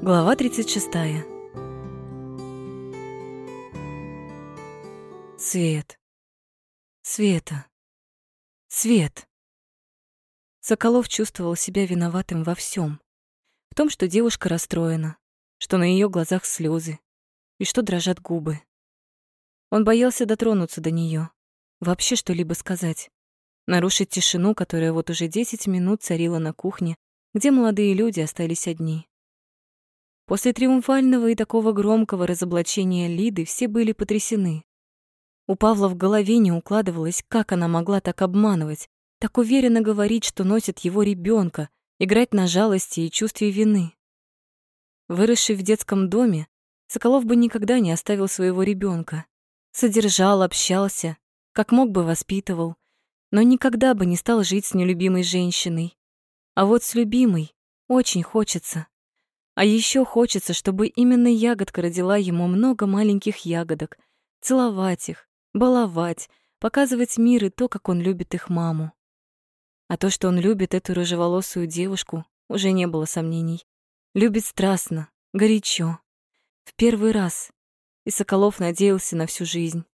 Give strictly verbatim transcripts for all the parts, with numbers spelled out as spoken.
Глава тридцать шестая. Свет. Света. Свет. Соколов чувствовал себя виноватым во всем: в том, что девушка расстроена, что на ее глазах слезы и что дрожат губы. Он боялся дотронуться до нее, вообще что-либо сказать, нарушить тишину, которая вот уже десять минут царила на кухне, где молодые люди остались одни. После триумфального и такого громкого разоблачения Лиды все были потрясены. У Павла в голове не укладывалось, как она могла так обманывать, так уверенно говорить, что носит его ребенка, играть на жалости и чувстве вины. Выросший в детском доме, Соколов бы никогда не оставил своего ребенка, содержал, общался, как мог бы воспитывал, но никогда бы не стал жить с нелюбимой женщиной. А вот с любимой очень хочется. А еще хочется, чтобы именно ягодка родила ему много маленьких ягодок, целовать их, баловать, показывать мир и то, как он любит их маму. А то, что он любит эту рыжеволосую девушку, уже не было сомнений. Любит страстно, горячо, в первый раз, и Соколов надеялся на всю жизнь.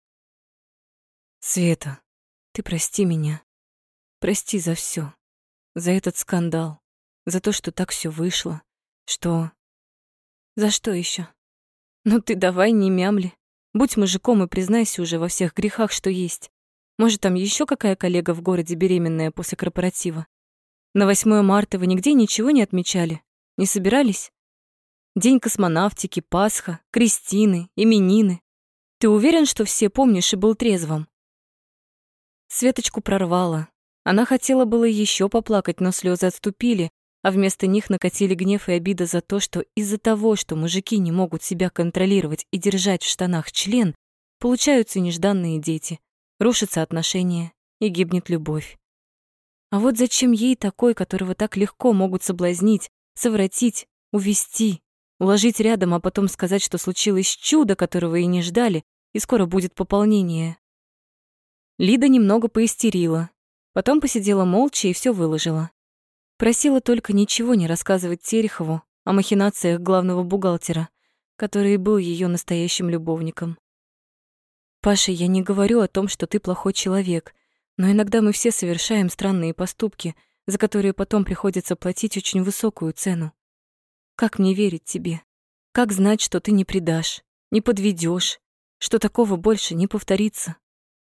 «Света, ты прости меня. Прости за все, за этот скандал, за то, что так все вышло. Что? За что еще? Ну ты давай не мямли. Будь мужиком и признайся уже во всех грехах, что есть. Может, там еще какая коллега в городе беременная после корпоратива? На восьмое марта вы нигде ничего не отмечали? Не собирались? День космонавтики, Пасха, крестины, именины. Ты уверен, что все помнишь и был трезвым?» Светочку прорвало. Она хотела было еще поплакать, но слезы отступили, а вместо них накатили гнев и обида за то, что из-за того, что мужики не могут себя контролировать и держать в штанах член, получаются нежданные дети, рушатся отношения и гибнет любовь. А вот зачем ей такой, которого так легко могут соблазнить, совратить, увести, уложить рядом, а потом сказать, что случилось чудо, которого и не ждали, и скоро будет пополнение? Лида немного поистерила, потом посидела молча и все выложила. Просила только ничего не рассказывать Терехову о махинациях главного бухгалтера, который был ее настоящим любовником. «Паша, я не говорю о том, что ты плохой человек, но иногда мы все совершаем странные поступки, за которые потом приходится платить очень высокую цену. Как мне верить тебе? Как знать, что ты не предашь, не подведешь, что такого больше не повторится?»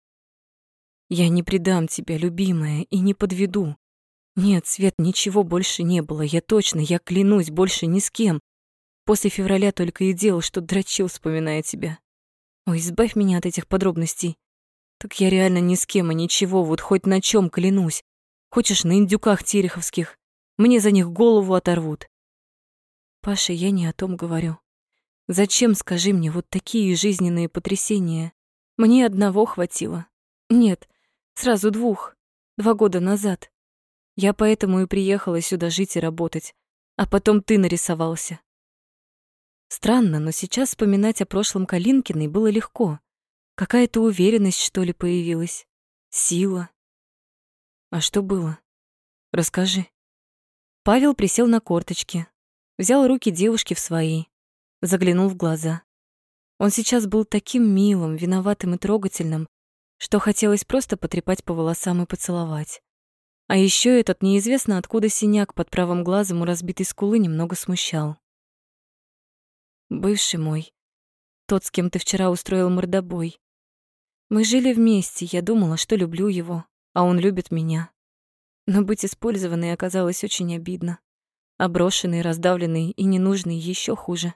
«Я не предам тебя, любимая, и не подведу. Нет, Свет, ничего больше не было, я точно, я клянусь, больше ни с кем. После февраля только и делал, что дрочил, вспоминая тебя. Ой, избавь меня от этих подробностей. Так я реально ни с кем и ничего, вот хоть на чем клянусь. Хочешь, на индюках тереховских. Мне за них голову оторвут». «Паша, я не о том говорю. Зачем, скажи мне, вот такие жизненные потрясения? Мне одного хватило. Нет, сразу двух. Два года назад. Я поэтому и приехала сюда жить и работать. А потом ты нарисовался». Странно, но сейчас вспоминать о прошлом Калинкиной было легко. Какая-то уверенность, что ли, появилась. Сила. А что было? Расскажи. Павел присел на корточки, взял руки девушки в свои, заглянул в глаза. Он сейчас был таким милым, виноватым и трогательным, что хотелось просто потрепать по волосам и поцеловать. А еще этот неизвестно откуда синяк под правым глазом у разбитой скулы немного смущал. «Бывший мой, тот, с кем ты вчера устроил мордобой. Мы жили вместе, я думала, что люблю его, а он любит меня. Но быть использованной оказалось очень обидно. А брошенной, раздавленной и ненужной еще хуже.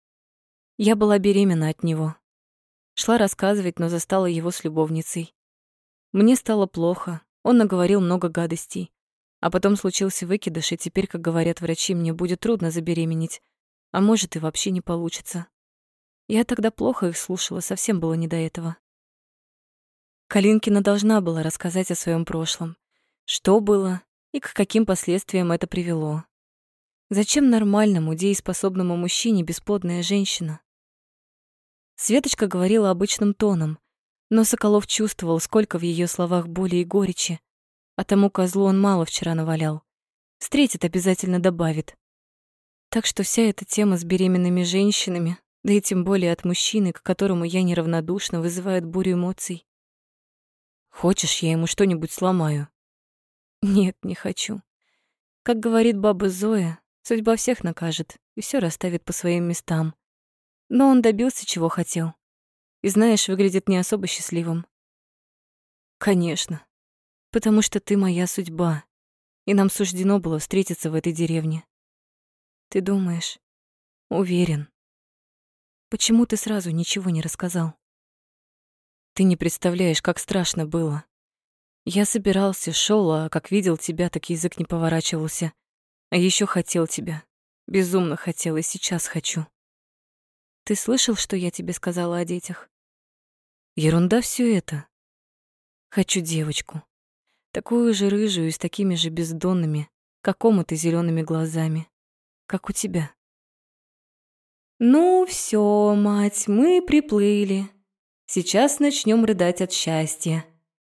Я была беременна от него. Шла рассказывать, но застала его с любовницей. Мне стало плохо, он наговорил много гадостей. А потом случился выкидыш, и теперь, как говорят врачи, мне будет трудно забеременеть, а может и вообще не получится. Я тогда плохо их слушала, совсем было не до этого». Калинкина должна была рассказать о своем прошлом, что было и к каким последствиям это привело. Зачем нормальному, дееспособному мужчине бесплодная женщина? Светочка говорила обычным тоном, но Соколов чувствовал, сколько в ее словах боли и горечи. А тому козлу он мало вчера навалял. Встретит, обязательно добавит. Так что вся эта тема с беременными женщинами, да и тем более от мужчины, к которому я неравнодушна, вызывает бурю эмоций. Хочешь, я ему что-нибудь сломаю? Нет, не хочу. Как говорит баба Зоя, судьба всех накажет и все расставит по своим местам. Но он добился, чего хотел. И, знаешь, выглядит не особо счастливым. Конечно, потому что ты моя судьба, и нам суждено было встретиться в этой деревне. Ты думаешь? Уверен. Почему ты сразу ничего не рассказал? Ты не представляешь, как страшно было. Я собирался, шел, а как видел тебя, так язык не поворачивался. А еще хотел тебя. Безумно хотел и сейчас хочу. Ты слышал, что я тебе сказала о детях? Ерунда все это. Хочу девочку. Такую же рыжую и с такими же бездонными, как омыты зелеными глазами, как у тебя. Ну все, мать, мы приплыли. Сейчас начнем рыдать от счастья.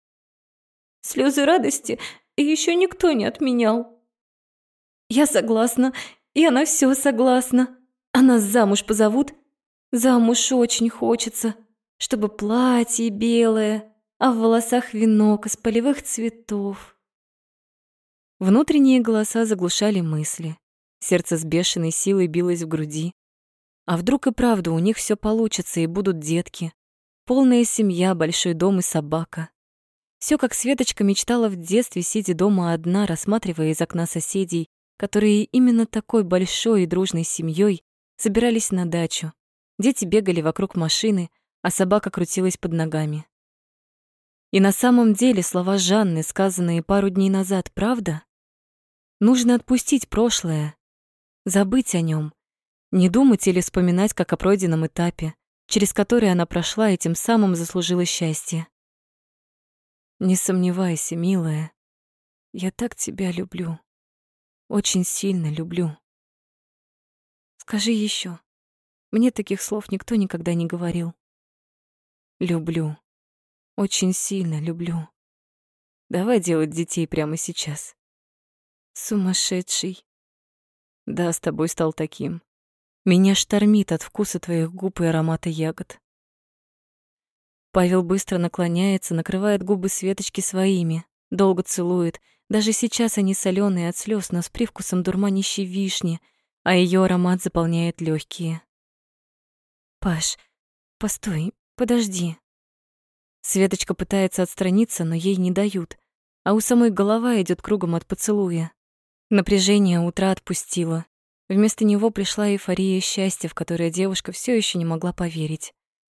Слезы радости еще никто не отменял. Я согласна, и она все согласна. А нас замуж позовут? Замуж очень хочется, чтобы платье белое, а в волосах венок из полевых цветов. Внутренние голоса заглушали мысли. Сердце с бешеной силой билось в груди. А вдруг и правда у них все получится и будут детки? Полная семья, большой дом и собака. Все, как Светочка мечтала в детстве, сидя дома одна, рассматривая из окна соседей, которые именно такой большой и дружной семьей собирались на дачу. Дети бегали вокруг машины, а собака крутилась под ногами. И на самом деле слова Жанны, сказанные пару дней назад, правда? Нужно отпустить прошлое, забыть о нем, не думать или вспоминать, как о пройденном этапе, через который она прошла и тем самым заслужила счастье. Не сомневайся, милая, я так тебя люблю, очень сильно люблю. Скажи еще. Мне таких слов никто никогда не говорил. Люблю. Очень сильно люблю. Давай делать детей прямо сейчас. Сумасшедший. Да, с тобой стал таким. Меня штормит от вкуса твоих губ и аромата ягод. Павел быстро наклоняется, накрывает губы Светочки своими, долго целует. Даже сейчас они солёные от слез, но с привкусом дурманящей вишни, а ее аромат заполняет легкие. Паш, постой, подожди. Светочка пытается отстраниться, но ей не дают, а у самой голова идет кругом от поцелуя. Напряжение утра отпустило. Вместо него пришла эйфория счастья, в которое девушка все еще не могла поверить.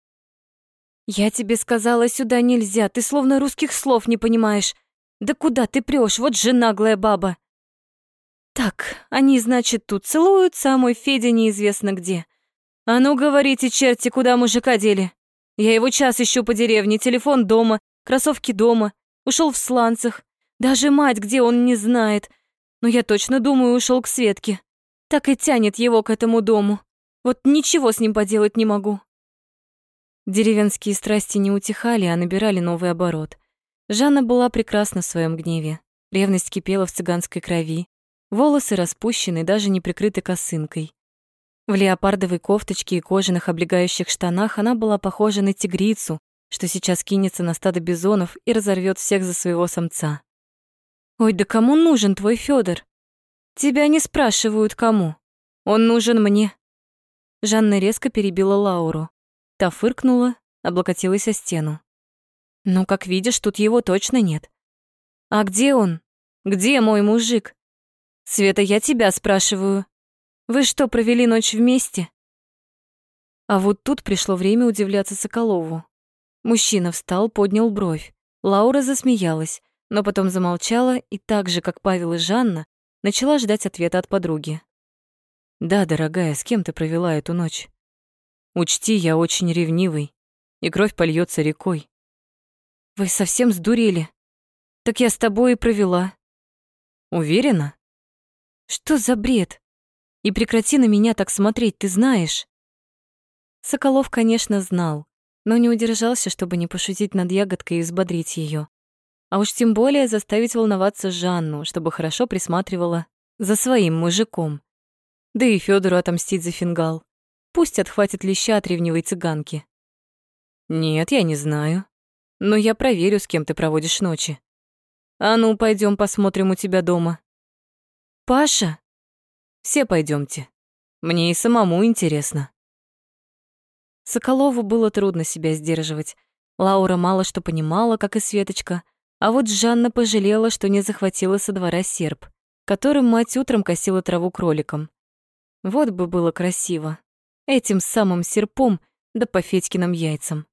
«Я тебе сказала, сюда нельзя, ты словно русских слов не понимаешь. Да куда ты прёшь, вот же наглая баба!» «Так, они, значит, тут целуются, а мой Федя неизвестно где. А ну, говорите, черти, куда мужика дели? Я его час ищу по деревне, телефон дома, кроссовки дома, ушел в сланцах. Даже мать, где он, не знает. Но я точно думаю, ушел к Светке. Так и тянет его к этому дому. Вот ничего с ним поделать не могу». Деревенские страсти не утихали, а набирали новый оборот. Жанна была прекрасна в своем гневе. Ревность кипела в цыганской крови. Волосы распущены, даже не прикрыты косынкой. В леопардовой кофточке и кожаных облегающих штанах она была похожа на тигрицу, что сейчас кинется на стадо бизонов и разорвет всех за своего самца. «Ой, да кому нужен твой Фёдор? Тебя не спрашивают, кому. Он нужен мне». Жанна резко перебила Лауру. Та фыркнула, облокотилась о стену. «Ну, как видишь, тут его точно нет. А где он? Где мой мужик? Света, я тебя спрашиваю. Вы что, провели ночь вместе?» А вот тут пришло время удивляться Соколову. Мужчина встал, поднял бровь. Лаура засмеялась, но потом замолчала и так же, как Павел и Жанна, начала ждать ответа от подруги. «Да, дорогая, с кем ты провела эту ночь? Учти, я очень ревнивый, и кровь польется рекой». «Вы совсем сдурели? Так я с тобой и провела». «Уверена?» «Что за бред? И прекрати на меня так смотреть, ты знаешь». Соколов, конечно, знал, но не удержался, чтобы не пошутить над ягодкой и взбодрить ее. А уж тем более заставить волноваться Жанну, чтобы хорошо присматривала за своим мужиком. Да и Фёдору отомстить за фингал. Пусть отхватит леща от ревнивой цыганки. Нет, я не знаю. Но я проверю, с кем ты проводишь ночи. А ну, пойдем посмотрим у тебя дома. Паша? Все пойдемте. Мне и самому интересно. Соколову было трудно себя сдерживать. Лаура мало что понимала, как и Светочка, а вот Жанна пожалела, что не захватила со двора серп, которым мать утром косила траву кроликом. Вот бы было красиво. Этим самым серпом, да по Федькиным яйцам.